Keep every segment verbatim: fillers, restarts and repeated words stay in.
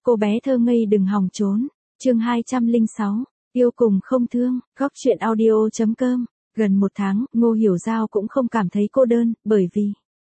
Cô bé thơ ngây đừng hòng trốn. Chương hai trăm lẻ sáu, yêu cùng không thương, góc truyện audio chấm com. Gần một tháng, Ngô Hiểu Giao cũng không cảm thấy cô đơn, bởi vì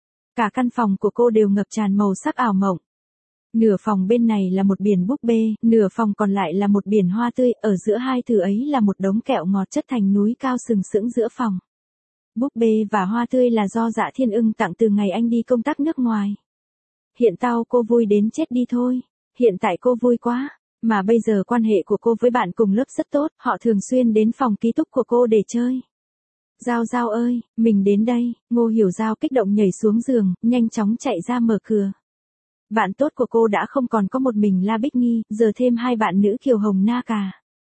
cả căn phòng của cô đều ngập tràn màu sắc ảo mộng. Nửa phòng bên này là một biển búp bê, nửa phòng còn lại là một biển hoa tươi, ở giữa hai thứ ấy là một đống kẹo ngọt chất thành núi cao sừng sững giữa phòng. Búp bê và hoa tươi là do Dạ Thiên Ưng tặng từ ngày anh đi công tác nước ngoài. Hiện tao cô vui đến chết đi thôi. Hiện tại cô vui quá. Mà bây giờ quan hệ của cô với bạn cùng lớp rất tốt, họ thường xuyên đến phòng ký túc của cô để chơi. Giao Giao ơi, mình đến đây. Ngô Hiểu Giao kích động nhảy xuống giường, nhanh chóng chạy ra mở cửa. Bạn tốt của cô đã không còn có một mình La Bích Nghi, giờ thêm hai bạn nữ Kiều Hồng Na cả.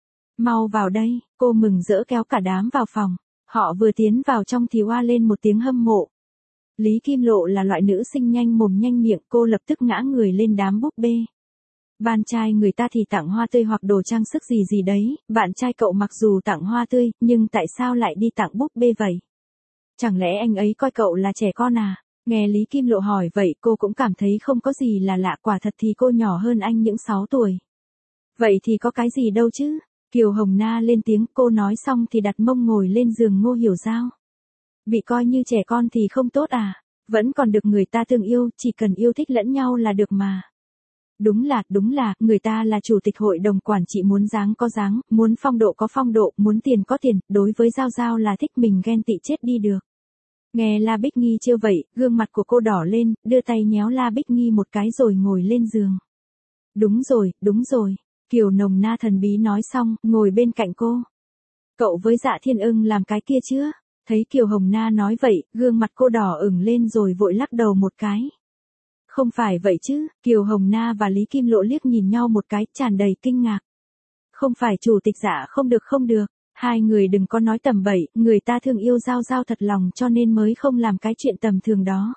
Mau vào đây, cô mừng rỡ kéo cả đám vào phòng. Họ vừa tiến vào trong thì oa lên một tiếng hâm mộ. Lý Kim Lộ là loại nữ sinh nhanh mồm nhanh miệng, cô lập tức ngã người lên đám búp bê. Bạn trai người ta thì tặng hoa tươi hoặc đồ trang sức gì gì đấy, bạn trai cậu mặc dù tặng hoa tươi, nhưng tại sao lại đi tặng búp bê vậy? Chẳng lẽ anh ấy coi cậu là trẻ con à? Nghe Lý Kim Lộ hỏi vậy cô cũng cảm thấy không có gì là lạ, quả thật thì cô nhỏ hơn anh những sáu tuổi. Vậy thì có cái gì đâu chứ? Kiều Hồng Na lên tiếng, cô nói xong thì đặt mông ngồi lên giường Ngô Hiểu Giao. Bị coi như trẻ con thì không tốt à? Vẫn còn được người ta thương yêu, chỉ cần yêu thích lẫn nhau là được mà. Đúng là, đúng là, người ta là chủ tịch hội đồng quản trị, muốn dáng có dáng, muốn phong độ có phong độ, muốn tiền có tiền, đối với Giao Giao là thích mình ghen tị chết đi được. Nghe La Bích Nghi trêu vậy, gương mặt của cô đỏ lên, đưa tay nhéo La Bích Nghi một cái rồi ngồi lên giường. Đúng rồi, đúng rồi. Kiều Nồng Na thần bí nói xong, ngồi bên cạnh cô. Cậu với Dạ Thiên Ưng làm cái kia chưa? Thấy Kiều Hồng Na nói vậy, gương mặt cô đỏ ửng lên rồi vội lắc đầu một cái. Không phải vậy chứ, Kiều Hồng Na và Lý Kim Lộ liếc nhìn nhau một cái, tràn đầy kinh ngạc. Không phải chủ tịch Dạ không được không được, hai người đừng có nói tầm bậy, người ta thương yêu Giao Giao thật lòng cho nên mới không làm cái chuyện tầm thường đó.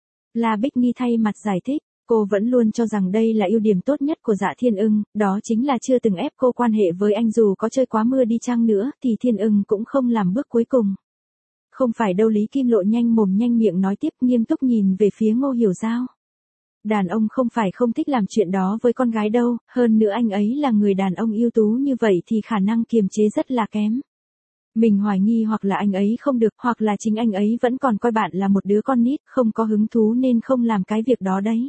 La Bích Nghi thay mặt giải thích. Cô vẫn luôn cho rằng đây là ưu điểm tốt nhất của Dạ Thiên Ưng, đó chính là chưa từng ép cô quan hệ với anh, dù có chơi quá mưa đi chăng nữa thì Thiên Ưng cũng không làm bước cuối cùng. Không phải đâu, Lý Kim Lộ nhanh mồm nhanh miệng nói tiếp, nghiêm túc nhìn về phía Ngô Hiểu Giao. Đàn ông không phải không thích làm chuyện đó với con gái đâu, hơn nữa anh ấy là người đàn ông ưu tú như vậy thì khả năng kiềm chế rất là kém. Mình hoài nghi hoặc là anh ấy không được, hoặc là chính anh ấy vẫn còn coi bạn là một đứa con nít, không có hứng thú nên không làm cái việc đó đấy.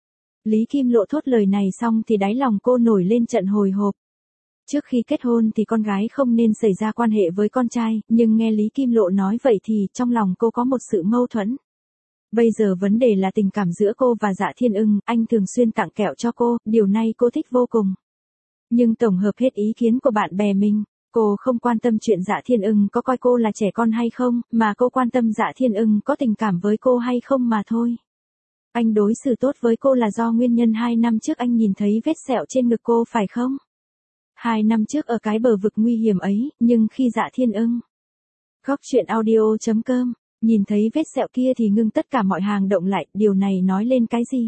Lý Kim Lộ thốt lời này xong thì đáy lòng cô nổi lên trận hồi hộp. Trước khi kết hôn thì con gái không nên xảy ra quan hệ với con trai, nhưng nghe Lý Kim Lộ nói vậy thì trong lòng cô có một sự mâu thuẫn. Bây giờ vấn đề là tình cảm giữa cô và Dạ Thiên Ưng, anh thường xuyên tặng kẹo cho cô, điều này cô thích vô cùng. Nhưng tổng hợp hết ý kiến của bạn bè mình, cô không quan tâm chuyện Dạ Thiên Ưng có coi cô là trẻ con hay không, mà cô quan tâm Dạ Thiên Ưng có tình cảm với cô hay không mà thôi. Anh đối xử tốt với cô là do nguyên nhân hai năm trước anh nhìn thấy vết sẹo trên ngực cô phải không? Hai năm trước ở cái bờ vực nguy hiểm ấy, nhưng khi Dạ Thiên Ưng. Góc truyện audio chấm com, nhìn thấy vết sẹo kia thì ngưng tất cả mọi hàng động lại, điều này nói lên cái gì?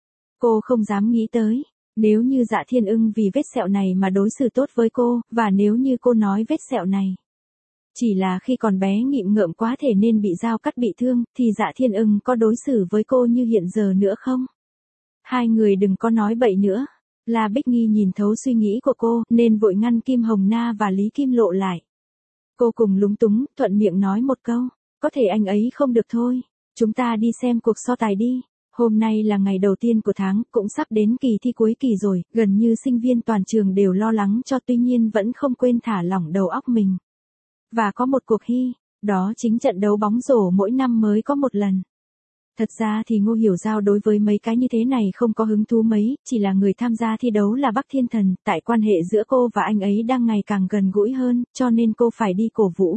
Cô không dám nghĩ tới. Nếu như Dạ Thiên Ưng vì vết sẹo này mà đối xử tốt với cô, và nếu như cô nói vết sẹo này chỉ là khi còn bé nghịm ngợm quá thể nên bị dao cắt bị thương, thì Dạ Thiên Ưng có đối xử với cô như hiện giờ nữa không? Hai người đừng có nói bậy nữa. La Bích Nghi nhìn thấu suy nghĩ của cô, nên vội ngăn Kim Hồng Na và Lý Kim Lộ lại. Cô cùng lúng túng, thuận miệng nói một câu, có thể anh ấy không được thôi. Chúng ta đi xem cuộc so tài đi. Hôm nay là ngày đầu tiên của tháng, cũng sắp đến kỳ thi cuối kỳ rồi, gần như sinh viên toàn trường đều lo lắng cho, tuy nhiên vẫn không quên thả lỏng đầu óc mình. Và có một cuộc thi, đó chính trận đấu bóng rổ mỗi năm mới có một lần. Thật ra thì Ngô Hiểu Giao đối với mấy cái như thế này không có hứng thú mấy, chỉ là người tham gia thi đấu là Bắc Thiên Thần, tại quan hệ giữa cô và anh ấy đang ngày càng gần gũi hơn, cho nên cô phải đi cổ vũ.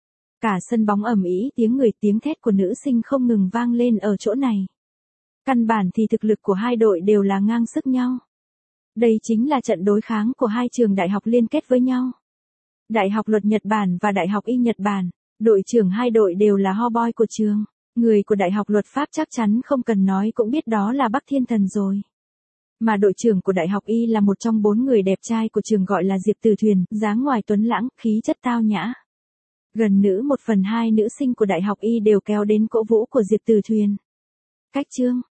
Cả sân bóng ầm ĩ, tiếng người tiếng thét của nữ sinh không ngừng vang lên ở chỗ này. Căn bản thì thực lực của hai đội đều là ngang sức nhau. Đây chính là trận đối kháng của hai trường đại học liên kết với nhau. Đại học Luật Nhật Bản và Đại học Y Nhật Bản, đội trưởng hai đội đều là hot boy của trường. Người của Đại học Luật Pháp chắc chắn không cần nói cũng biết đó là Bắc Thiên Thần rồi. Mà đội trưởng của Đại học Y là một trong bốn người đẹp trai của trường, gọi là Diệp Từ Thuyền, dáng ngoài tuấn lãng, khí chất tao nhã. Gần nữ một phần hai nữ sinh của Đại học Y đều kéo đến cổ vũ của Diệp Từ Thuyền. Cách chương